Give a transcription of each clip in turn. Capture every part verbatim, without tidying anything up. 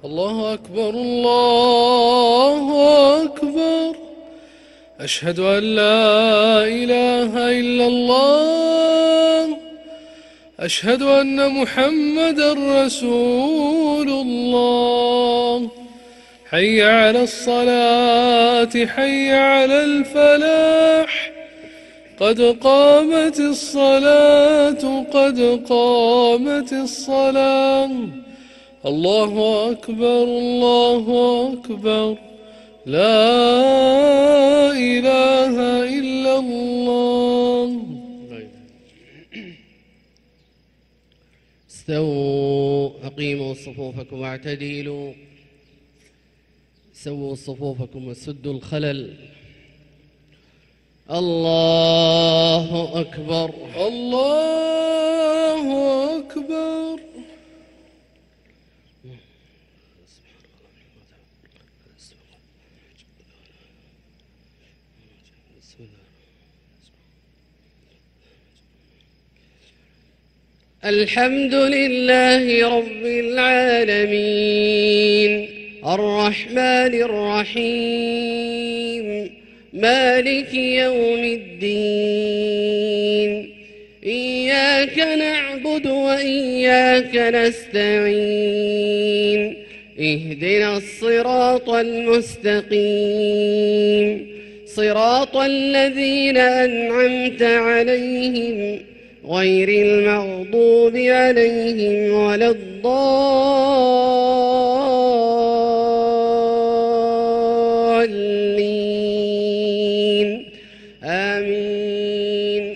الله أكبر الله أكبر. أشهد أن لا إله إلا الله. أشهد أن محمدا رسول الله. حي على الصلاة حي على الفلاح. قد قامت الصلاة قد قامت الصلاة. الله أكبر الله أكبر. لا إله إلا الله. استووا أقيموا صفوفكم واعتدلوا. سووا صفوفكم وسدوا الخلل. الله أكبر الله أكبر. الحمد لله رب العالمين الرحمن الرحيم مالك يوم الدين. إياك نعبد وإياك نستعين. اهدنا الصراط المستقيم صراط الذين أنعمت عليهم غير المغضوب عليهم ولا الضالين آمين.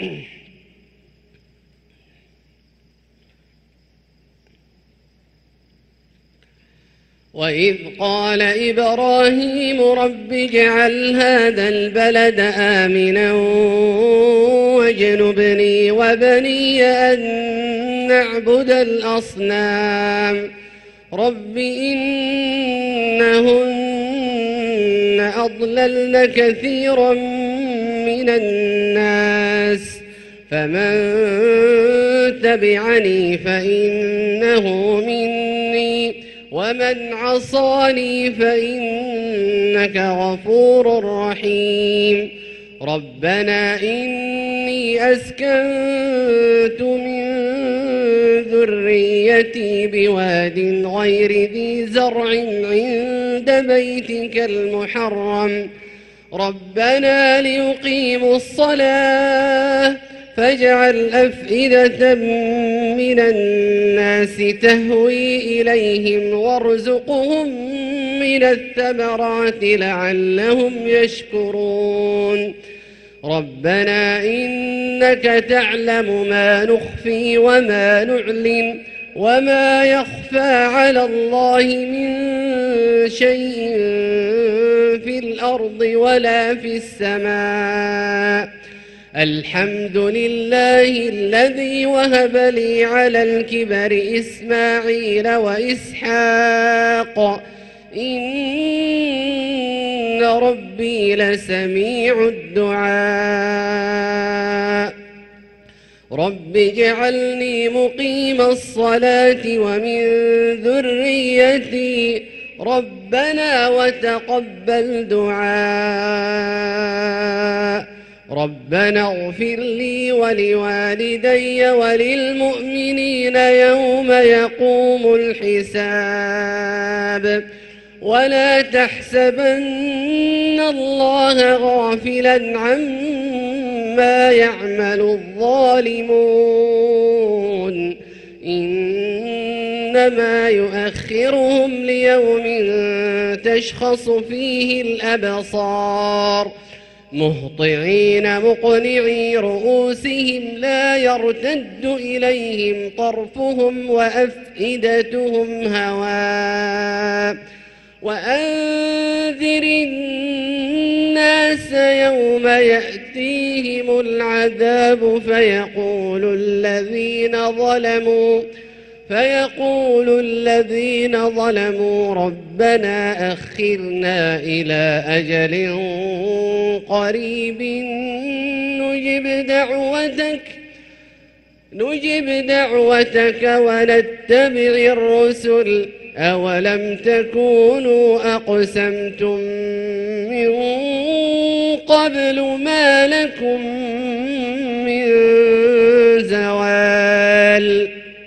وإذ قال إبراهيم رب اجعل هذا البلد آمنا واجنبني وبني أن نعبد الأصنام. رب إنهن أضللن كثيرا من الناس فمن تبعني فإنه مني ومن عصاني فإنك غفور رحيم. ربنا إني أسكنت من ذريتي بواد غير ذي زرع عند بيتك المحرم ربنا ليقيموا الصلاة فاجعل أفئدة من الناس تهوي إليهم وارزقهم من الثمرات لعلهم يشكرون. ربنا إنك تعلم ما نخفي وما نعلن وما يخفى على الله من شيء في الأرض ولا في السماء. الحمد لله الذي وهب لي على الكبر إسماعيل وإسحاق إن ربي لسميع الدعاء. رب اجعلني مقيم الصلاة ومن ذريتي ربنا وتقبل دعاء. ربنا اغفر لي ولوالدي وللمؤمنين يوم يقوم الحساب. ولا تحسبن الله غافلا عما يعمل الظالمون إنما يؤخرهم ليوم تشخص فيه الأبصار مهطعين مقنعي رؤوسهم لا يرتد إليهم طرفهم وأفئدتهم هواء. وأنذر الناس يوم يأتيهم العذاب فيقول الذين ظلموا فيقول الذين ظلموا ربنا أخرنا إلى أجل قريب نجب دعوتك نجب دعوتك ونتبع الرسل أولم تكونوا أقسمتم من قبل ما لكم من زوال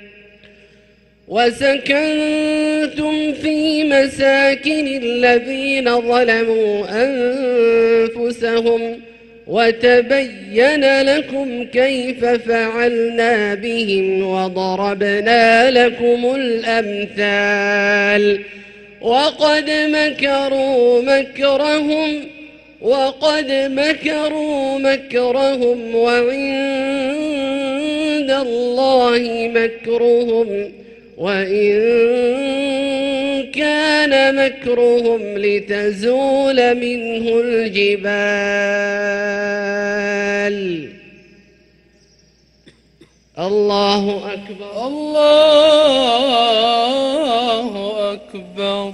وسكنتم في مساكن الذين ظلموا أنفسهم وتبين لكم كيف فعلنا بهم وضربنا لكم الأمثال وقد مكروا مكرهم وقد مكروا مكرهم وعند الله مكرهم وإن كان مكرهم لتزول منه الجبال. الله أكبر. الله أكبر.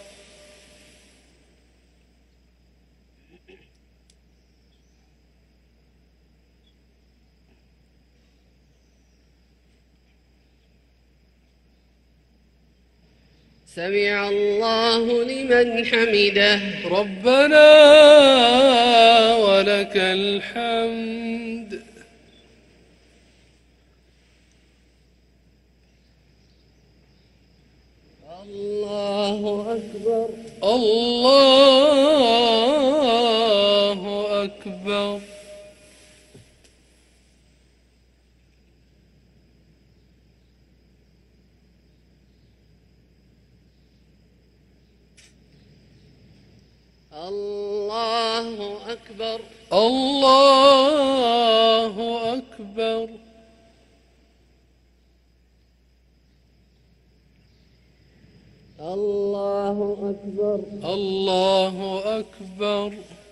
سمع الله لمن حمده. ربنا ولك الحمد. الله أكبر. الله أكبر. الله أكبر. الله أكبر. الله أكبر. الله أكبر.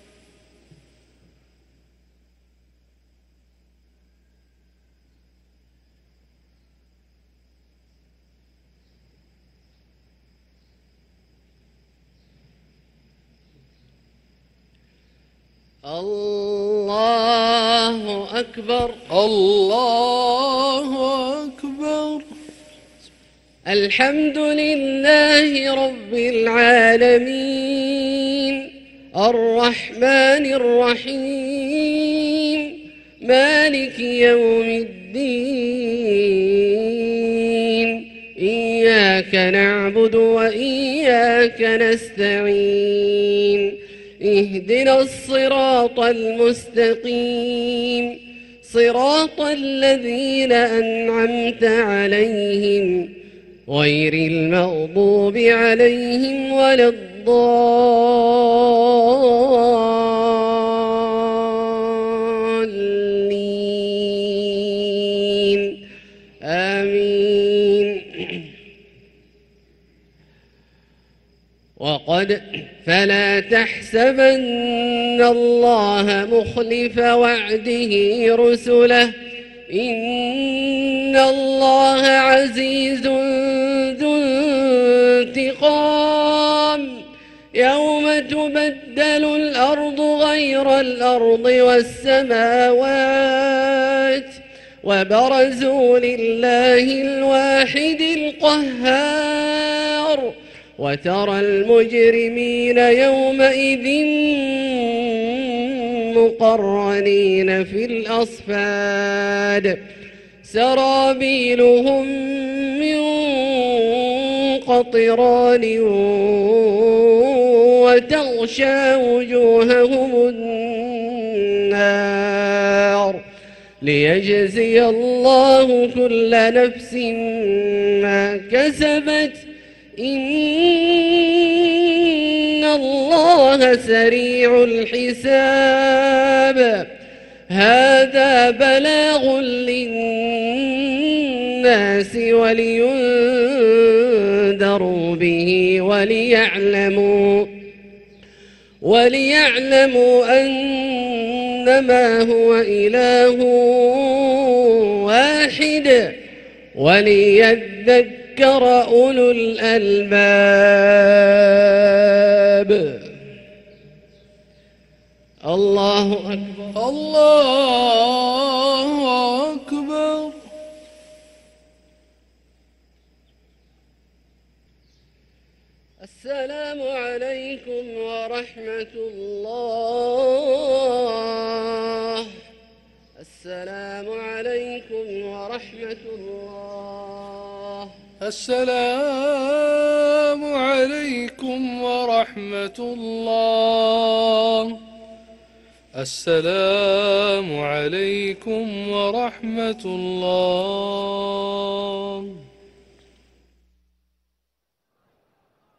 الله أكبر. الله أكبر. الحمد لله رب العالمين الرحمن الرحيم مالك يوم الدين إياك نعبد وإياك نستعين اهدنا الصراط المستقيم صراط الذين أنعمت عليهم غير المغضوب عليهم ولا الضالين آمين. وقد فلا تحسبن الله مخلف وعده رسله إن الله عزيز ذو انتقام يوم تبدل الأرض غير الأرض والسماوات وبرزوا لله الواحد القهار وترى المجرمين يومئذ مقرنين في الأصفاد سرابيلهم من قطران وتغشى وجوههم النار ليجزي الله كل نفس ما كسبت إن الله سريع الحساب. هذا بلاغ للناس ولينذروا به وليعلموا وليعلموا أنما هو إله واحد وليذكر أولو الألباب. الله أكبر. الله أكبر. السلام عليكم ورحمة الله. السلام عليكم ورحمة الله. السلام عليكم ورحمة الله. السلام عليكم ورحمة الله.